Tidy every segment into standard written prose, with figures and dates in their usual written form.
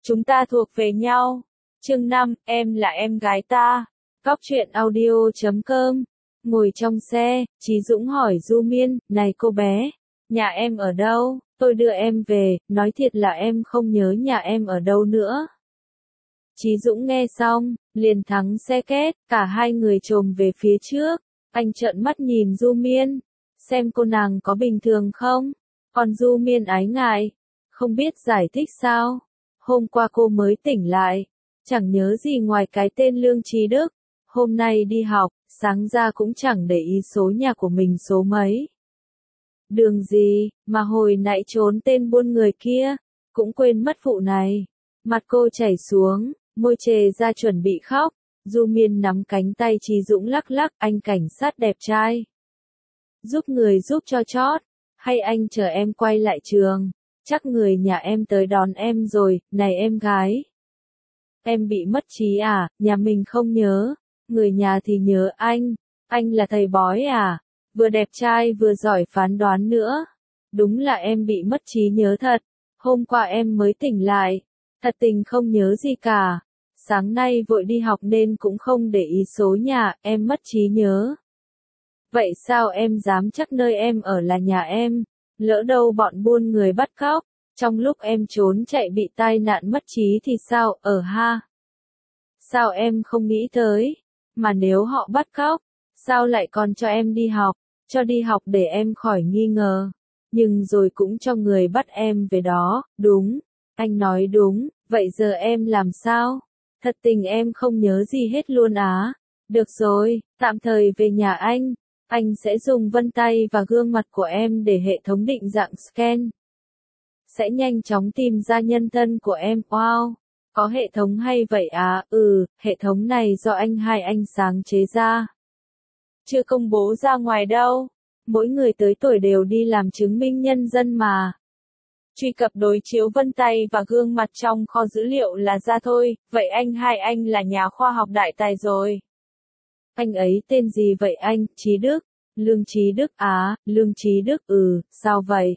Chúng ta thuộc về nhau. Chương 5, em là em gái ta. Góc truyện audio.com. Ngồi trong xe, Chí Dũng hỏi Du Miên, này cô bé, nhà em ở đâu, tôi đưa em về, nói thiệt là em không nhớ nhà em ở đâu nữa. Chí Dũng nghe xong, liền thắng xe két, cả hai người chồm về phía trước, anh trợn mắt nhìn Du Miên, xem cô nàng có bình thường không, còn Du Miên ái ngại, không biết giải thích sao, hôm qua cô mới tỉnh lại, chẳng nhớ gì ngoài cái tên Lương Trí Đức, hôm nay đi học, sáng ra cũng chẳng để ý số nhà của mình số mấy. Đường gì, mà hồi nãy trốn tên buôn người kia, cũng quên mất vụ này. Mặt cô chảy xuống, môi chề ra chuẩn bị khóc, Du Miên nắm cánh tay Chí Dũng lắc lắc, anh cảnh sát đẹp trai. Giúp người giúp cho chót, hay anh chờ em quay lại trường, chắc người nhà em tới đón em rồi, này em gái. Em bị mất trí à, nhà mình không nhớ, người nhà thì nhớ anh là thầy bói à, vừa đẹp trai vừa giỏi phán đoán nữa. Đúng là em bị mất trí nhớ thật, hôm qua em mới tỉnh lại, thật tình không nhớ gì cả. Sáng nay vội đi học nên cũng không để ý số nhà, em mất trí nhớ. Vậy sao em dám chắc nơi em ở là nhà em, lỡ đâu bọn buôn người bắt cóc, trong lúc em trốn chạy bị tai nạn mất trí thì sao, ha? Sao em không nghĩ tới, mà nếu họ bắt cóc, sao lại còn cho em đi học để em khỏi nghi ngờ, nhưng rồi cũng cho người bắt em về đó, đúng, anh nói đúng, vậy giờ em làm sao? Thật tình em không nhớ gì hết luôn á. Được rồi, tạm thời về nhà anh sẽ dùng vân tay và gương mặt của em để hệ thống định dạng scan. Sẽ nhanh chóng tìm ra nhân thân của em, wow, có hệ thống hay vậy à, hệ thống này do anh sáng chế ra. Chưa công bố ra ngoài đâu, mỗi người tới tuổi đều đi làm chứng minh nhân dân mà. Truy cập đối chiếu vân tay và gương mặt trong kho dữ liệu là ra thôi, vậy anh là nhà khoa học đại tài rồi. Anh ấy tên gì vậy anh, Trí Đức? Lương Trí Đức á, Lương Trí Đức, sao vậy?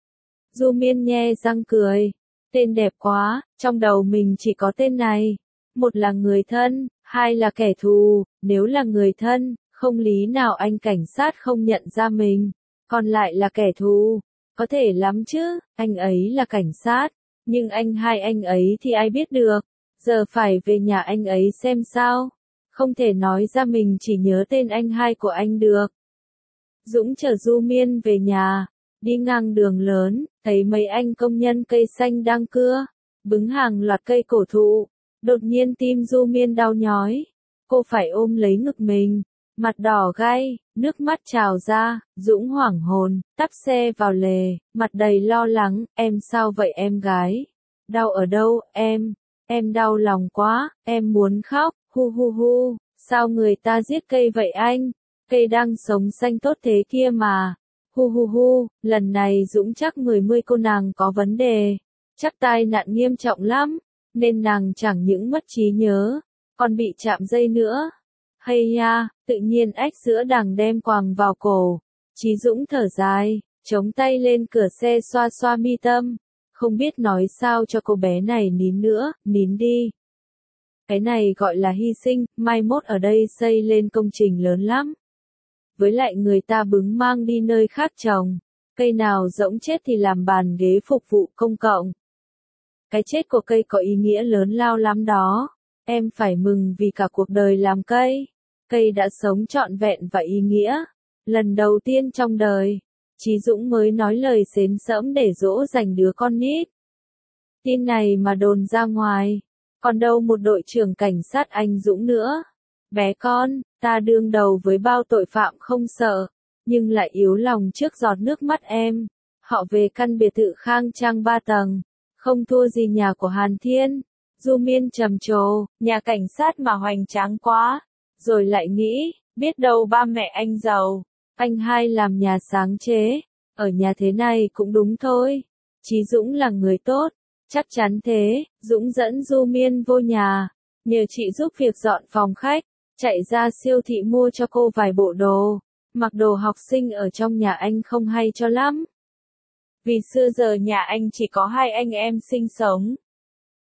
Du Miên nhe răng cười, tên đẹp quá, trong đầu mình chỉ có tên này. Một là người thân, hai là kẻ thù, nếu là người thân, không lý nào anh cảnh sát không nhận ra mình, còn lại là kẻ thù. Có thể lắm chứ, anh ấy là cảnh sát, nhưng anh ấy thì ai biết được, giờ phải về nhà anh ấy xem sao, không thể nói ra mình chỉ nhớ tên anh hai của anh được. Dũng chở Du Miên về nhà, đi ngang đường lớn, thấy mấy anh công nhân cây xanh đang cưa, bứng hàng loạt cây cổ thụ, đột nhiên tim Du Miên đau nhói, cô phải ôm lấy ngực mình. Mặt đỏ gay, nước mắt trào ra, Dũng hoảng hồn, tắp xe vào lề, mặt đầy lo lắng, em sao vậy em gái? Đau ở đâu, em đau lòng quá, em muốn khóc, hu, sao người ta giết cây vậy anh? Cây đang sống xanh tốt thế kia mà, hu, lần này Dũng chắc 10 cô nàng có vấn đề, chắc tai nạn nghiêm trọng lắm, nên nàng chẳng những mất trí nhớ, còn bị chạm dây nữa. Hay nha, tự nhiên ếch sữa đằng đem quàng vào cổ. Chí Dũng thở dài, chống tay lên cửa xe xoa xoa mi tâm. Không biết nói sao cho cô bé này nín nữa, nín đi. Cái này gọi là hy sinh, mai mốt ở đây xây lên công trình lớn lắm. Với lại người ta bứng mang đi nơi khác trồng. Cây nào rỗng chết thì làm bàn ghế phục vụ công cộng. Cái chết của cây có ý nghĩa lớn lao lắm đó. Em phải mừng vì cả cuộc đời làm cây. Cây đã sống trọn vẹn và ý nghĩa. Lần đầu tiên trong đời, Chí Dũng mới nói lời xến xẫm để dỗ dành đứa con nít. Tin này mà đồn ra ngoài, còn đâu một đội trưởng cảnh sát anh Dũng nữa. Bé con, ta đương đầu với bao tội phạm không sợ, nhưng lại yếu lòng trước giọt nước mắt em. Họ về căn biệt thự khang trang 3 tầng, không thua gì nhà của Hàn Thiên. Du Miên trầm trồ, nhà cảnh sát mà hoành tráng quá. Rồi lại nghĩ, biết đâu ba mẹ anh giàu, anh hai làm nhà sáng chế, ở nhà thế này cũng đúng thôi. Chí Dũng là người tốt, chắc chắn thế. Dũng dẫn Du Miên vô nhà, nhờ chị giúp việc dọn phòng khách, chạy ra siêu thị mua cho cô vài bộ đồ. Mặc đồ học sinh ở trong nhà anh không hay cho lắm. Vì xưa giờ nhà anh chỉ có 2 anh em sinh sống.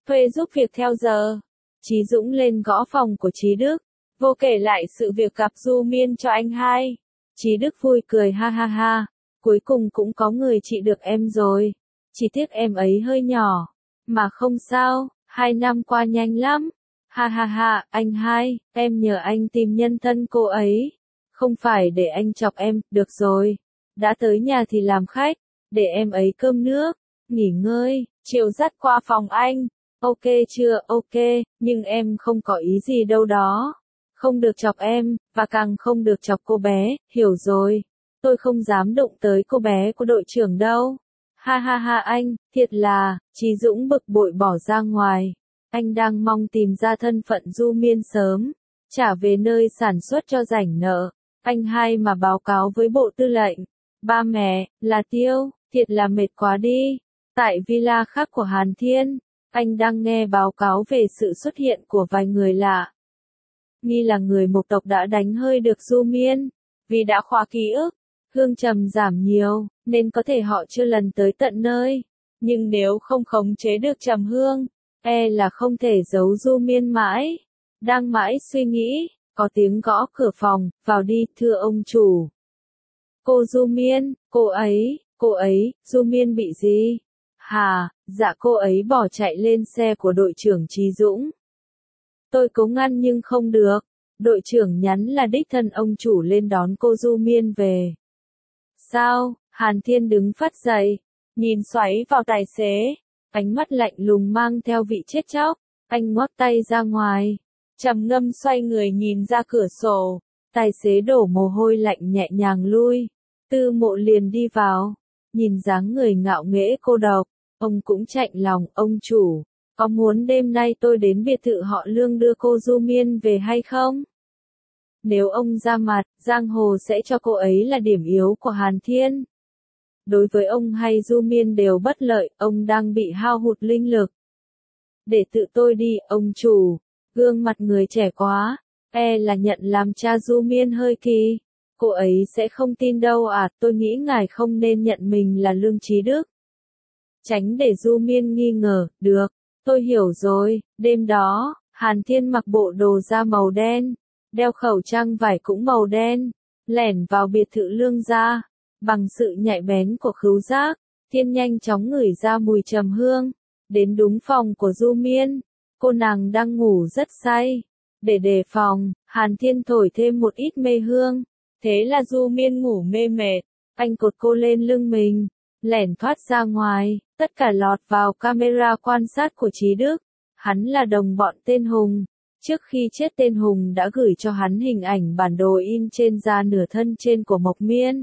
thuê giúp việc theo giờ. Chí Dũng lên gõ phòng của Chí Đức, vô kể lại sự việc gặp Du Miên cho anh hai. Chí Đức vui cười ha ha ha, cuối cùng cũng có người trị được em rồi. Chỉ tiếc em ấy hơi nhỏ, mà không sao, 2 năm qua nhanh lắm. Ha ha ha, anh hai, em nhờ anh tìm nhân thân cô ấy. Không phải để anh chọc em, được rồi. Đã tới nhà thì làm khách, để em ấy cơm nước, nghỉ ngơi, chiều dắt qua phòng anh. Ok chưa, ok, nhưng em không có ý gì đâu đó. Không được chọc em, và càng không được chọc cô bé, hiểu rồi. Tôi không dám đụng tới cô bé của đội trưởng đâu. Ha ha ha anh, thiệt là, Chí Dũng bực bội bỏ ra ngoài. Anh đang mong tìm ra thân phận Du Miên sớm, trả về nơi sản xuất cho rảnh nợ. Anh hai mà báo cáo với bộ tư lệnh. Ba mẹ, là Tiêu, thiệt là mệt quá đi. Tại villa khác của Hàn Thiên, anh đang nghe báo cáo về sự xuất hiện của vài người lạ. Nghi là người Mộc tộc đã đánh hơi được Du Miên, vì đã khóa ký ức, hương trầm giảm nhiều, nên có thể họ chưa lần tới tận nơi. Nhưng nếu không khống chế được trầm hương, là không thể giấu Du Miên mãi. Đang mãi suy nghĩ, có tiếng gõ cửa phòng, vào đi, thưa ông chủ. Cô Du Miên, cô ấy, Du Miên bị gì? Hà, dạ cô ấy bỏ chạy lên xe của đội trưởng Chí Dũng. Tôi cố ngăn nhưng không được. Đội trưởng nhắn là đích thân ông chủ lên đón cô Du Miên về. Sao? Hàn Thiên đứng phắt dậy, nhìn xoáy vào tài xế, ánh mắt lạnh lùng mang theo vị chết chóc. Anh ngoắc tay ra ngoài, trầm ngâm xoay người nhìn ra cửa sổ. Tài xế đổ mồ hôi lạnh nhẹ nhàng lui. Tư Mộ liền đi vào, nhìn dáng người ngạo nghễ cô độc, ông cũng chạnh lòng. Ông chủ, có muốn đêm nay tôi đến biệt thự họ Lương đưa cô Du Miên về hay không? Nếu ông ra mặt, giang hồ sẽ cho cô ấy là điểm yếu của Hàn Thiên. Đối với ông hay Du Miên đều bất lợi, ông đang bị hao hụt linh lực. Để tự tôi đi, ông chủ. Gương mặt người trẻ quá, là nhận làm cha Du Miên hơi kỳ. Cô ấy sẽ không tin đâu à, tôi nghĩ ngài không nên nhận mình là Lương Chí Đức. Tránh để Du Miên nghi ngờ, được, tôi hiểu rồi. Đêm đó, Hàn Thiên mặc bộ đồ da màu đen, đeo khẩu trang vải cũng màu đen, lẻn vào biệt thự Lương gia. Bằng sự nhạy bén của khứu giác, Thiên nhanh chóng ngửi ra mùi trầm hương, đến đúng phòng của Du Miên. Cô nàng đang ngủ rất say. Để đề phòng, Hàn Thiên thổi thêm một ít mê hương. Thế là Du Miên ngủ mê mệt, anh cột cô lên lưng mình, lẻn thoát ra ngoài, tất cả lọt vào camera quan sát của Chí Đức. Hắn là đồng bọn tên Hùng. Trước khi chết tên Hùng đã gửi cho hắn hình ảnh bản đồ in trên da nửa thân trên của Mộc Miên.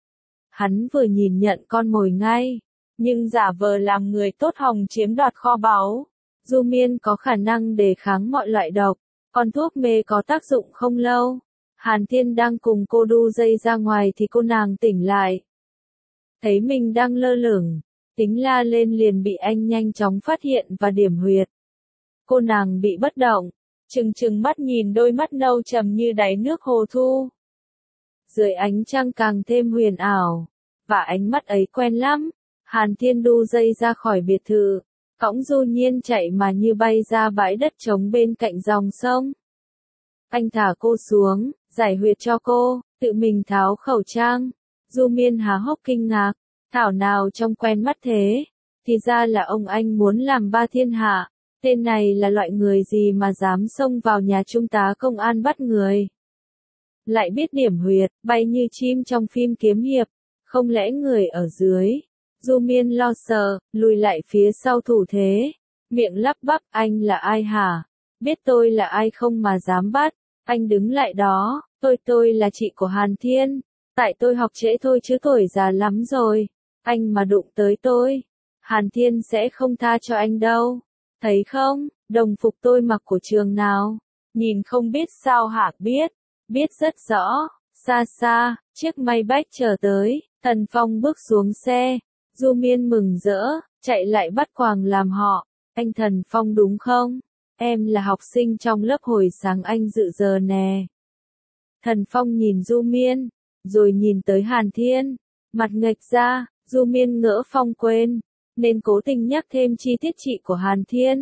Hắn vừa nhìn nhận con mồi ngay, nhưng giả vờ làm người tốt hòng chiếm đoạt kho báu. Du Miên có khả năng đề kháng mọi loại độc, còn thuốc mê có tác dụng không lâu. Hàn Thiên đang cùng cô đu dây ra ngoài thì cô nàng tỉnh lại. Thấy mình đang lơ lửng, tính la lên liền bị anh nhanh chóng phát hiện và điểm huyệt. Cô nàng bị bất động, trừng mắt nhìn đôi mắt nâu trầm như đáy nước hồ thu. Dưới ánh trăng càng thêm huyền ảo, và ánh mắt ấy quen lắm. Hàn Thiên đu dây ra khỏi biệt thự, cõng Du Nhiên chạy mà như bay ra bãi đất trống bên cạnh dòng sông. Anh thả cô xuống, giải huyệt cho cô, tự mình tháo khẩu trang. Du Miên há hốc kinh ngạc, thảo nào trông quen mắt thế, thì ra là ông anh muốn làm ba thiên hạ. Tên này là loại người gì mà dám xông vào nhà trung tá công an bắt người. Lại biết điểm huyệt, bay như chim trong phim kiếm hiệp, không lẽ người ở dưới. Du Miên lo sợ, lùi lại phía sau thủ thế, miệng lắp bắp, anh là ai hả? Biết tôi là ai không mà dám bắt? Anh đứng lại đó, tôi là chị của Hàn Thiên, tại tôi học trễ thôi chứ tuổi già lắm rồi, anh mà đụng tới tôi, Hàn Thiên sẽ không tha cho anh đâu, thấy không, đồng phục tôi mặc của trường nào, nhìn không biết sao hả? Biết rất rõ. Xa xa, chiếc Maybach chờ tới, Thần Phong bước xuống xe, Du Miên mừng rỡ, chạy lại bắt quàng làm họ, anh Thần Phong đúng không? Em là học sinh trong lớp hồi sáng anh dự giờ nè. Thần Phong nhìn Du Miên, rồi nhìn tới Hàn Thiên, mặt nghệch ra. Du Miên ngỡ Phong quên, nên cố tình nhắc thêm chi tiết chị của Hàn Thiên.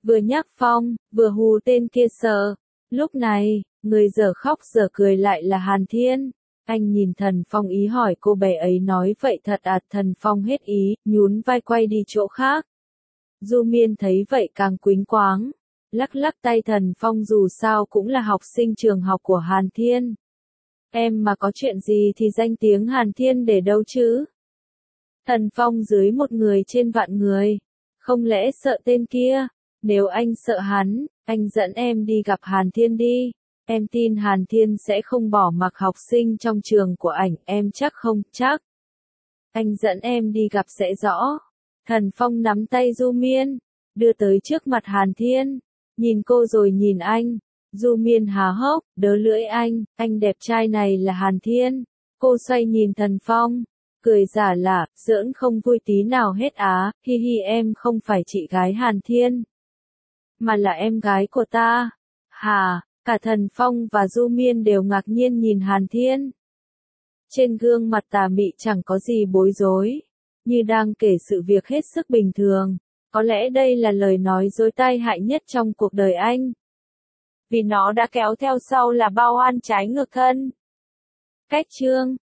vừa nhắc Phong, vừa hù tên kia sợ. Lúc này, người dở khóc dở cười lại là Hàn Thiên. Anh nhìn Thần Phong ý hỏi cô bé ấy nói vậy thật à? Thần Phong hết ý, nhún vai quay đi chỗ khác. Du Miên thấy vậy càng quýnh quáng, lắc lắc tay Thần Phong dù sao cũng là học sinh trường học của Hàn Thiên. Em mà có chuyện gì thì danh tiếng Hàn Thiên để đâu chứ? Thần Phong dưới một người trên vạn người, không lẽ sợ tên kia? Nếu anh sợ hắn, anh dẫn em đi gặp Hàn Thiên đi. Em tin Hàn Thiên sẽ không bỏ mặc học sinh trong trường của ảnh, em chắc không, chắc. Anh dẫn em đi gặp sẽ rõ. Thần Phong nắm tay Du Miên, đưa tới trước mặt Hàn Thiên, nhìn cô rồi nhìn anh. Du Miên há hốc, đớ lưỡi anh đẹp trai này là Hàn Thiên. Cô xoay nhìn Thần Phong, cười giả lả, giỡn không vui tí nào hết á, hi hi em không phải chị gái Hàn Thiên, mà là em gái của ta. Hà, cả Thần Phong và Du Miên đều ngạc nhiên nhìn Hàn Thiên. Trên gương mặt tà mị chẳng có gì bối rối, như đang kể sự việc hết sức bình thường. Có lẽ đây là lời nói dối tai hại nhất trong cuộc đời anh. Vì nó đã kéo theo sau là bao oan trái ngược thân. Cách chương